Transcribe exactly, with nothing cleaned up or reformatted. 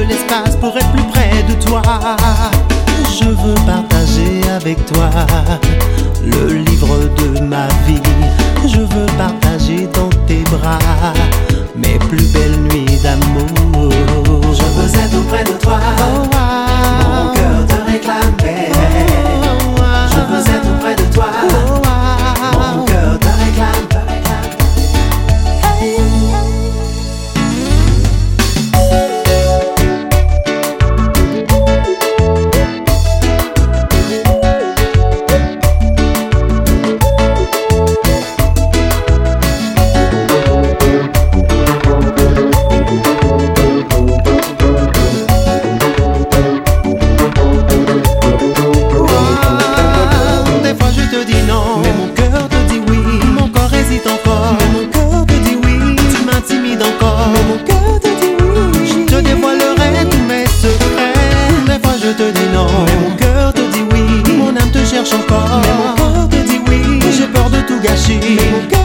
l'espace pour être plus près de toi. Je veux partager avec toi le livre de ma vie. Je veux partager dans tes bras mes plus belles nuits d'amour. Je veux être auprès de toi, Oh, ah. mon cœur te réclamait. Oh, ah. Je veux être auprès de toi, Oh, ah. mon cœur te réclame, te réclame. Des fois je te dis non, mais mon cœur te dit oui. Mon corps hésite encore, mais mon cœur te dit oui. Tu m'intimides encore, mais mon cœur te dit oui. Je te dévoilerai tous mes secrets. Des fois je te dis non, mais mon cœur te dit oui. Mon âme te cherche encore, mais mon corps te dit oui. J'ai peur de tout gâcher, mais mon cœur